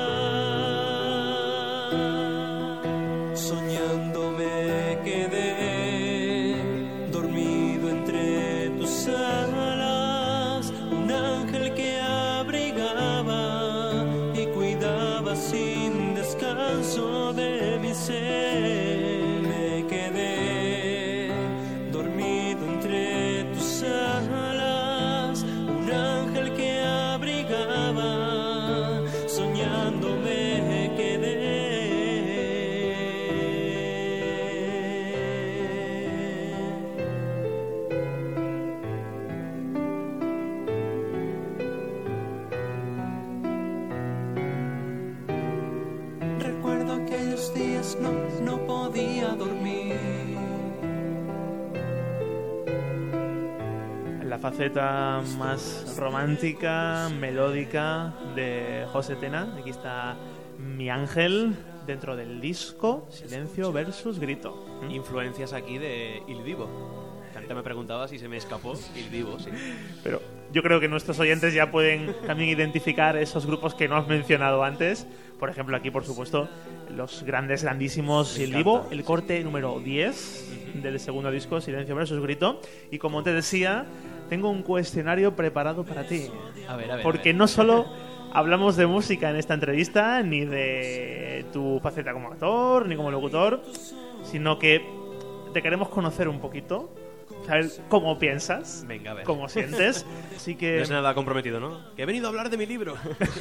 Soñando me quedé dormido entre tus alas, un ángel que abrigaba y cuidaba sin descanso de mi ser. Me quedé dormido entre tus alas, un ángel que abrigaba, soñando me quedé. Recuerdo aquellos días, no, no podía dormir. La faceta más romántica, melódica de José Tena. Aquí está Mi Ángel dentro del disco Silencio versus Grito. ¿Mm? Influencias aquí de Il Divo. Ahorita me preguntaba si se me escapó Il Divo, sí. Pero yo creo que nuestros oyentes ya pueden también identificar esos grupos que no has mencionado antes. Por ejemplo, aquí, por supuesto, los grandes, grandísimos Me Il encanta, Divo, el sí. corte número diez del segundo disco, Silencio versus Grito. Y como te decía, tengo un cuestionario preparado para ti. A ver, a ver. Porque a ver. no solo hablamos de música en esta entrevista, ni de tu faceta como actor, ni como locutor, sino que te queremos conocer un poquito, saber cómo piensas, Venga, a ver. cómo sientes. Así que No es nada comprometido, ¿no? Que he venido a hablar de mi libro.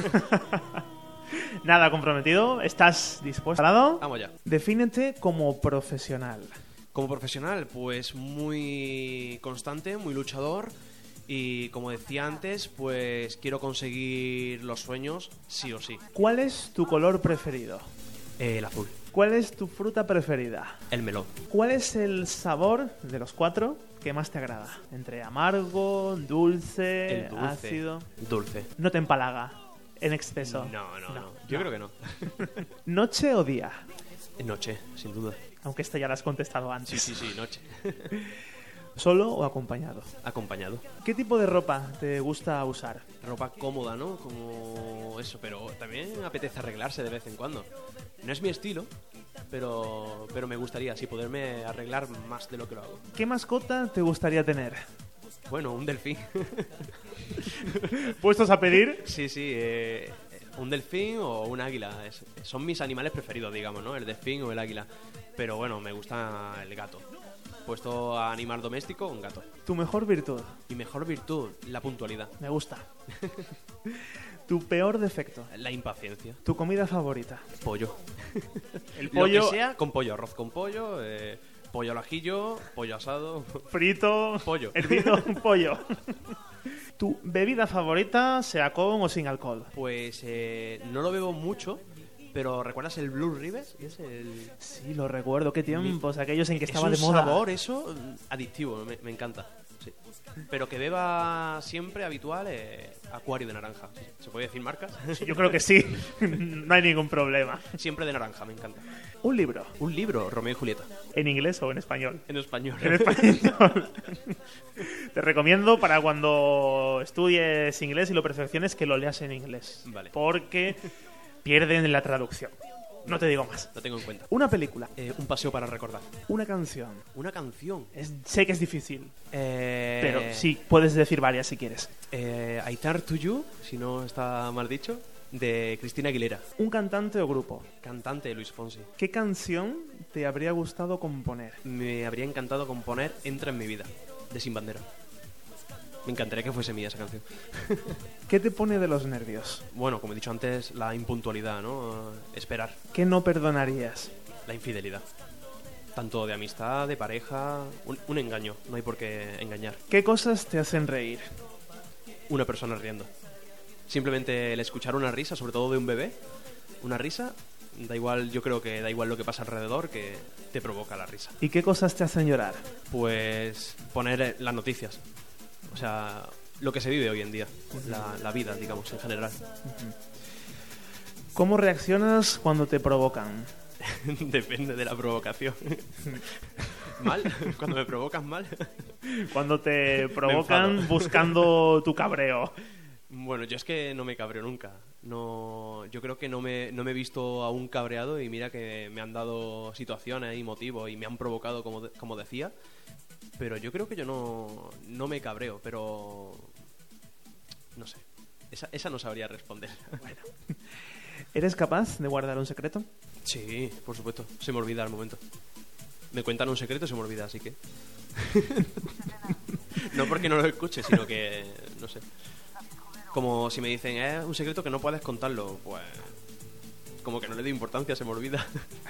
nada comprometido. ¿Estás dispuesto? ¿Preparado? Vamos ya. Defínete como profesional. Como profesional, pues muy constante, muy luchador y como decía antes, pues quiero conseguir los sueños sí o sí. ¿Cuál es tu color preferido? Eh, el azul, ¿Cuál es tu fruta preferida? el melón, ¿Cuál es el sabor de los cuatro que más te agrada? Entre amargo, dulce, el dulce, ácido. dulce. No te empalaga en exceso. No, no, no, yo creo que no. ¿Noche o día? Noche, sin duda. Aunque esta ya la has contestado Sí, antes. sí, sí, noche. ¿Solo o acompañado? Acompañado. ¿Qué tipo de ropa te gusta usar? Ropa cómoda, ¿no? Como eso, pero también apetece arreglarse de vez en cuando. No es mi estilo, pero, pero me gustaría, sí, poderme arreglar más de lo que lo hago. ¿Qué mascota te gustaría tener? Bueno, un delfín. ¿Puestos a pedir? Sí, sí, eh, un delfín o un águila. Es- son mis animales preferidos, digamos, ¿no? El delfín o el águila. Pero bueno, me gusta el gato. Puesto a animal doméstico, un gato. ¿Tu mejor virtud? Mi mejor virtud, la puntualidad. Me gusta. ¿Tu peor defecto? La impaciencia. ¿Tu comida favorita? Pollo. El Lo pollo que sea con pollo. Arroz con pollo, eh, pollo al ajillo, pollo asado. frito, Pollo. hervido, pollo. ¿Tu bebida favorita, sea con o sin alcohol? Pues eh, no lo bebo mucho, pero ¿recuerdas el Blue Ribes? Es el... Sí, lo recuerdo. Qué tiempos, aquellos en que es estaba un de moda. sabor, eso, adictivo, me, me encanta. Sí. Pero que beba siempre habitual, eh, acuario de naranja. ¿Se puede decir marcas? Sí, yo creo que sí. No hay ningún problema. Siempre de naranja, me encanta. Un libro. Un libro, Romeo y Julieta. ¿En inglés o en español? En español. En español. Te recomiendo para cuando estudies inglés y lo perfecciones que lo leas en inglés. Vale. Porque pierden la traducción. No te digo más. Lo tengo en cuenta. Una película, Eh, un paseo para recordar. una canción. Una canción. Es- sé que es difícil, Eh, pero sí, puedes decir varias si quieres. Eh, I Turn to You, si no está mal dicho, de Cristina Aguilera. Un cantante o grupo. Cantante de Luis Fonsi. ¿Qué canción te habría gustado componer? Me habría encantado componer Entra en mi vida, de Sin Bandera. Me encantaría que fuese mía esa canción. ¿Qué te pone de los nervios? Bueno, como he dicho antes, la impuntualidad, ¿no? Esperar. ¿Qué no perdonarías? La infidelidad. Tanto de amistad, de pareja, un, un engaño. No hay por qué engañar. ¿Qué cosas te hacen reír? Una persona riendo. Simplemente el escuchar una risa, sobre todo de un bebé, una risa, da igual, yo creo que da igual lo que pasa alrededor, que te provoca la risa. ¿Y qué cosas te hacen llorar? Pues poner eh, las noticias. O sea, lo que se vive hoy en día. La, la vida, digamos, en general. ¿Cómo reaccionas cuando te provocan? Depende de la provocación. ¿Mal? Cuando me provocas mal. Cuando te enfado. provocan buscando tu cabreo. Bueno, yo es que no me cabreo nunca. No, yo creo que no me, no me he visto aún cabreado y mira que me han dado situaciones y motivos y me han provocado, como, de- como decía. Pero yo creo que yo no, no me cabreo, pero... No sé. Esa, esa no sabría responder. ¿Eres capaz de guardar un secreto? Sí, por supuesto. Se me olvida al momento. Me cuentan un secreto y se me olvida, así que... No porque no lo escuche, sino que... No sé. Como si me dicen, es un secreto que no puedes contarlo, pues... Como que no le doy importancia, se me olvida.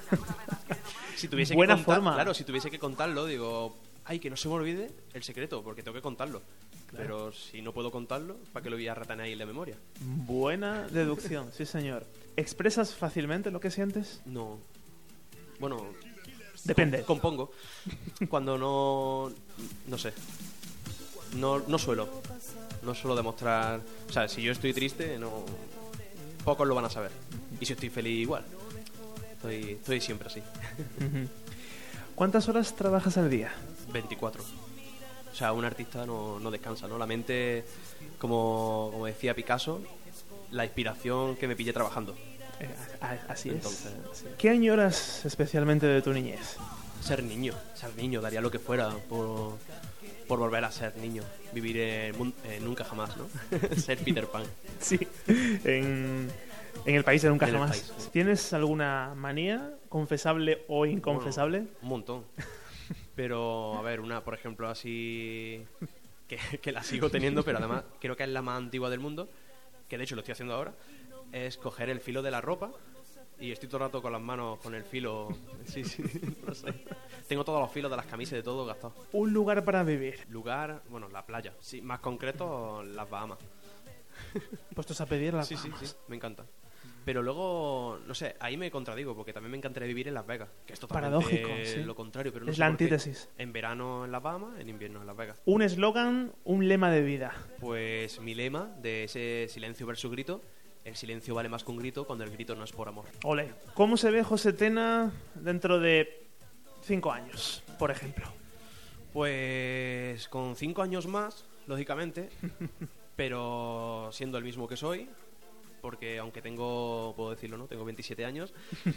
Si tuviese Buena que contar, forma. Claro, si tuviese que contarlo, digo... Ay, que no se me olvide el secreto, porque tengo que contarlo. Pero si no puedo contarlo, ¿para qué lo voy a retener ahí en la memoria? Buena deducción, sí señor. ¿Expresas fácilmente lo que sientes? No. Bueno, Depende. compongo. Cuando no... No sé. No, no suelo. No suelo demostrar... O sea, si yo estoy triste, no... Pocos lo van a saber. Y si estoy feliz, igual. Estoy, estoy siempre así. Ujú. ¿Cuántas horas trabajas al día? veinticuatro. O sea, un artista no, no descansa, ¿no? La mente, como, como decía Picasso, la inspiración que me pille trabajando. Eh, a- así es. Entonces, sí. ¿Qué añoras especialmente de tu niñez? Ser niño, ser niño, daría lo que fuera por, por volver a ser niño. Vivir en, mun- en nunca jamás, ¿no? Ser Peter Pan. Sí. En, en el país de nunca En el jamás. país, sí. ¿Tienes alguna manía confesable o inconfesable? Bueno, un montón. Pero, a ver, una, por ejemplo, así... Que, que la sigo teniendo, pero además creo que es la más antigua del mundo, que de hecho lo estoy haciendo ahora, es coger el filo de la ropa y estoy todo el rato con las manos con el filo... Sí, sí, no sé. Tengo todos los filos de las camisas y de todo gastados. Un lugar para vivir. Lugar, bueno, la playa. Sí, más concreto, las Bahamas. Puestos a pedir las Sí, sí, Bahamas. sí, me encanta. Pero luego, no sé, ahí me contradigo, porque también me encantaría vivir en Las Vegas, que es totalmente Paradójico, sí. lo contrario, pero no Es sé la por qué. antítesis. En verano en Las Bahamas, en invierno en Las Vegas. Un eslogan, un lema de vida. Pues mi lema de ese silencio versus grito, el silencio vale más que un grito cuando el grito no es por amor. Ole. ¿Cómo se ve José Tena dentro de cinco años, por ejemplo? Pues con cinco años más, lógicamente, pero siendo el mismo que soy, porque aunque tengo, puedo decirlo, ¿no? Tengo veintisiete años,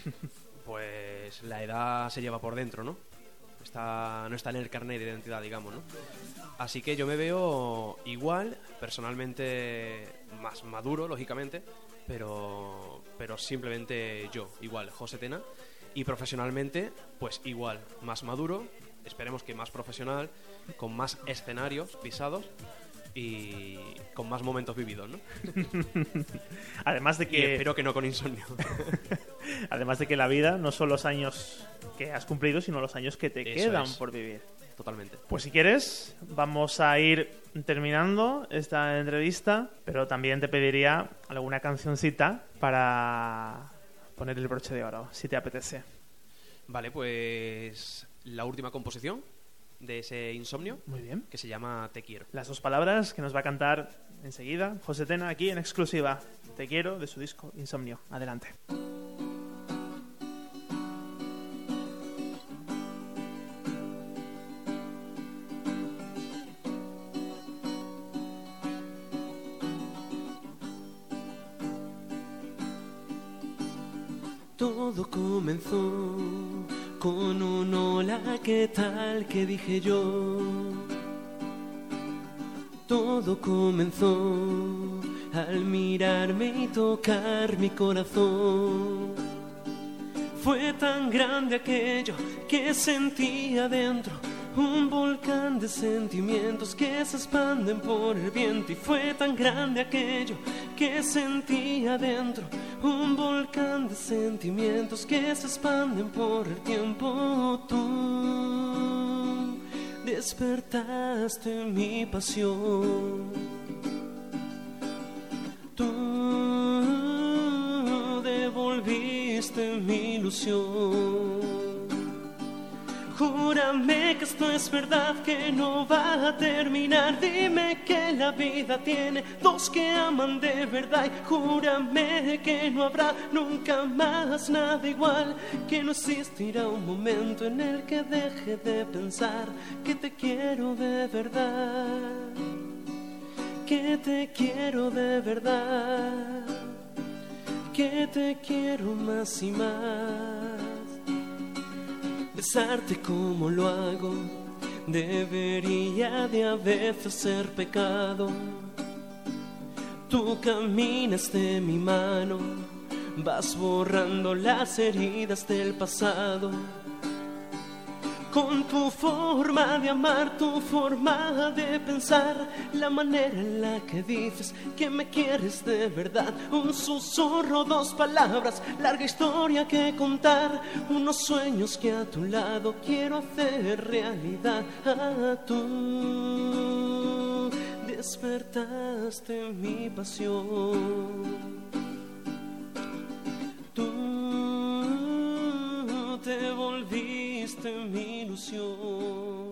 pues la edad se lleva por dentro, ¿no? Está, no está en el carnet de identidad, digamos, ¿no? Así que yo me veo igual, personalmente más maduro, lógicamente, pero, pero simplemente yo, igual, José Tena, y profesionalmente, pues igual, más maduro, esperemos que más profesional, con más escenarios pisados y con más momentos vividos, ¿no? Además de Y que espero que no con insomnio. además de que la vida no son los años que has cumplido, sino los años que te Eso quedan es. por vivir. Totalmente. Pues si quieres, vamos a ir terminando esta entrevista, pero también te pediría alguna cancioncita para poner el broche de oro, si te apetece. Vale, pues la última composición de ese insomnio, Muy bien. que se llama Te quiero. Las dos palabras que nos va a cantar enseguida José Tena aquí en exclusiva. Te quiero, de su disco Insomnio. Adelante. Todo comenzó con un hola, ¿qué tal? Que dije yo. Todo comenzó al mirarme y tocar mi corazón. Fue tan grande aquello que sentía dentro, un volcán de sentimientos que se expanden por el viento. Y fue tan grande aquello que sentía dentro, un volcán de sentimientos que se expanden por el tiempo. Tú despertaste mi pasión. Tú devolviste mi ilusión. Júrame que esto es verdad, que no va a terminar. Dime que la vida tiene dos que aman de verdad. Y júrame que no habrá nunca más nada igual, que no existirá un momento en el que deje de pensar que te quiero de verdad, que te quiero de verdad, que te quiero más y más. Besarte como lo hago debería de a veces ser pecado. Tú caminas de mi mano, vas borrando las heridas del pasado. Con tu forma de amar, tu forma de pensar, la manera en la que dices que me quieres de verdad. Un susurro, dos palabras, larga historia que contar, unos sueños que a tu lado quiero hacer realidad. Ah, tú despertaste mi pasión. Tú te volviste mi ilusión.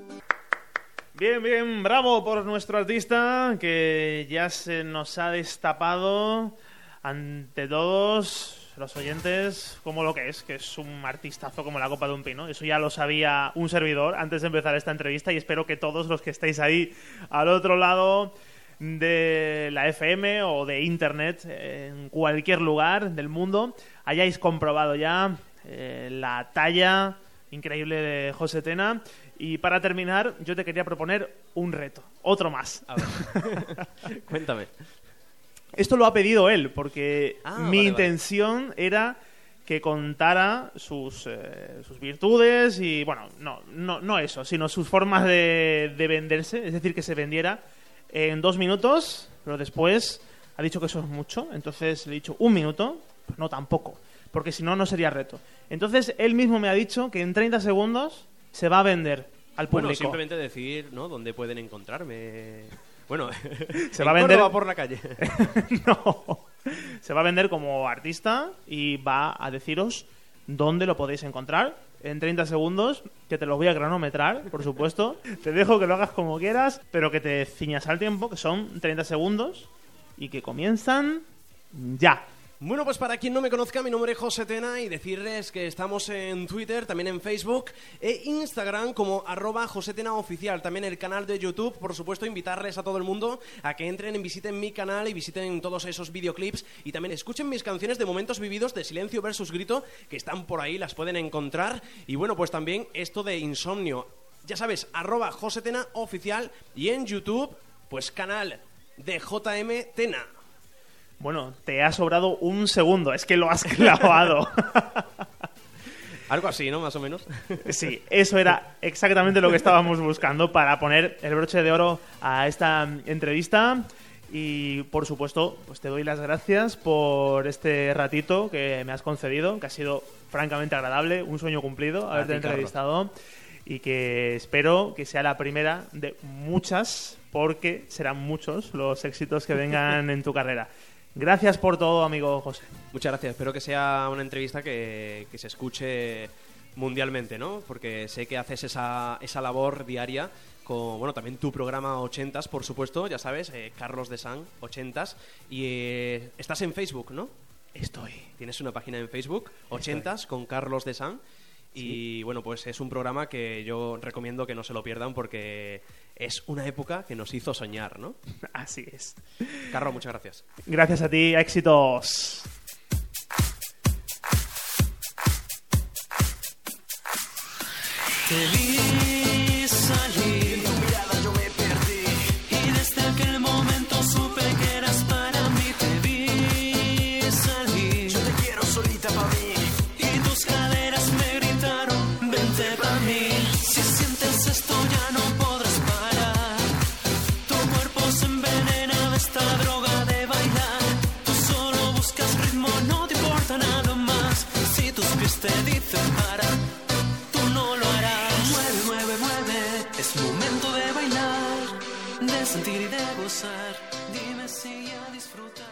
Bien, bien, bravo por nuestro artista que ya se nos ha destapado ante todos los oyentes como lo que es, que es un artistazo como la copa de un pino. Eso ya lo sabía un servidor antes de empezar esta entrevista y espero que todos los que estáis ahí al otro lado de la F M o de internet en cualquier lugar del mundo hayáis comprobado ya eh, la talla increíble de José Tena. Y para terminar, yo te quería proponer un reto, otro más. A ver. Cuéntame. Esto lo ha pedido él, porque Ah, mi vale, intención vale. era que contara sus, eh, sus virtudes y, bueno, no, no, no eso, sino sus formas de, de venderse, es decir, que se vendiera en dos minutos, pero después ha dicho que eso es mucho, entonces le he dicho un minuto, pues no tampoco, porque si no, no sería reto. Entonces, él mismo me ha dicho que en treinta segundos se va a vender al público. Bueno, simplemente decir, ¿no?, dónde pueden encontrarme. Bueno, se va a vender por la calle. No, se va a vender como artista y va a deciros dónde lo podéis encontrar en treinta segundos, que te los voy a cronometrar, por supuesto. Te dejo que lo hagas como quieras, pero que te ciñas al tiempo, que son treinta segundos y que comienzan ya. Bueno, pues para quien no me conozca, mi nombre es José Tena y decirles que estamos en Twitter, también en Facebook e Instagram como arroba José Tena Oficial, también el canal de YouTube. Por supuesto, invitarles a todo el mundo a que entren y visiten mi canal y visiten todos esos videoclips y también escuchen mis canciones de momentos vividos de Silencio versus Grito, que están por ahí, las pueden encontrar. Y bueno, pues también esto de Insomnio, ya sabes, arroba José Tena Oficial, y en YouTube, pues canal de J M Tena. Bueno, te ha sobrado un segundo, es que lo has clavado. Algo así, ¿no? Más o menos. Sí, eso era exactamente lo que estábamos buscando para poner el broche de oro a esta entrevista. Y, por supuesto, pues te doy las gracias por este ratito que me has concedido, que ha sido francamente agradable, un sueño cumplido haberte entrevistado. Y que espero que sea la primera de muchas, porque serán muchos los éxitos que vengan en tu carrera. Gracias por todo, amigo José. Muchas gracias. Espero que sea una entrevista que, que se escuche mundialmente, ¿no? Porque sé que haces esa, esa labor diaria con, bueno, también tu programa ochentas, por supuesto, ya sabes, eh, Carlos de San, ochentas. Y eh, estás en Facebook, ¿no? Estoy. Tienes una página en Facebook, ochentas, con Carlos de San. Y sí, bueno, pues es un programa que yo recomiendo que no se lo pierdan porque es una época que nos hizo soñar, ¿no? Así es. Carlos, muchas gracias. Gracias a ti, éxitos. Te vi salir, tu mirada yo me perdí. y desde aquel momento supe que eras para mí. Te vi salir, Yo te quiero solita pa' mí. y tus caderas me gritaron, vente pa' mí. Si sientes esto ya no podrás parar. Tu cuerpo se envenena de esta droga de bailar. Tú solo buscas ritmo, no te importa nada más. Si tus pies te dicen para, tú no lo harás. Mueve, mueve, mueve, es momento de bailar, de sentir y de gozar. Dime si ya disfrutas.